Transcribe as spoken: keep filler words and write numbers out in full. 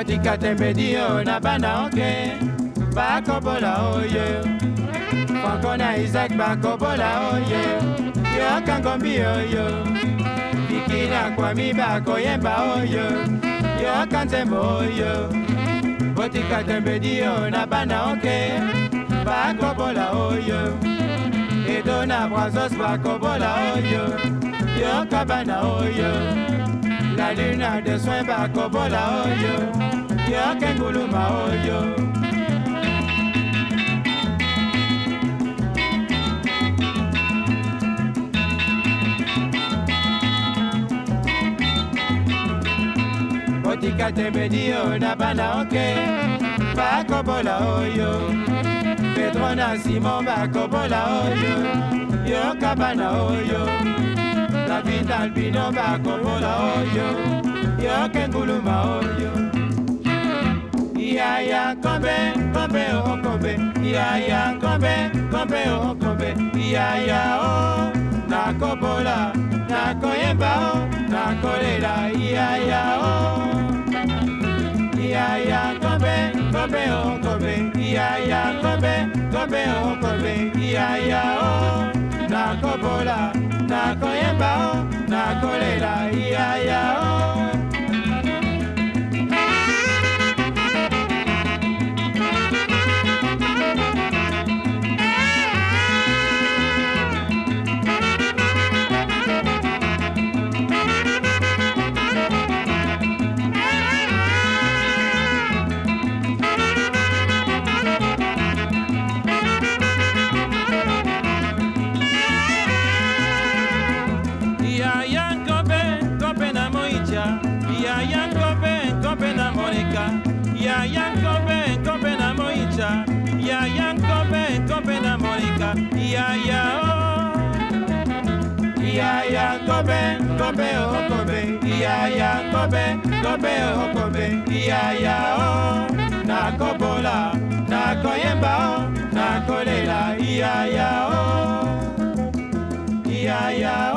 Botika tembedio na bana oke bakobola oyo Franco na Isaac bakobola oyo yo kangombi oyo Viki na Kwami bakoyemba oyo yo kanzembo oyo Botika tembedio na bana oke bakobola oyo Edo na Brazos bakobola oyo yo kabana oyo La luna de soin bakobola oyo yo kenguluma oyo Botika tembedio na bana oke bakobola oyo Pedro na Simon bakobola oyo yo kabana oyo David Albino bakobola oyo yo kenguluma oyo Yaya kombe kombe o kombe Yaya kombe kombe o kombe Yaya o nakobola nakoyemba o nakolela Yaya o Yaya kombe kombe o kombe Yaya kombe kombe o kombe Yaya o nakobola nakoyemba o nakolela Yaya o Yaya kombe kombe na Monica Yaya kombe kombe na Moicha Yaya kombe kombe na Monica Yaya o Yaya kombe kombe o kombe Yaya kombe kombe o kombe Yaya o nakobola nakoyemba o nakolela Yaya o Yaya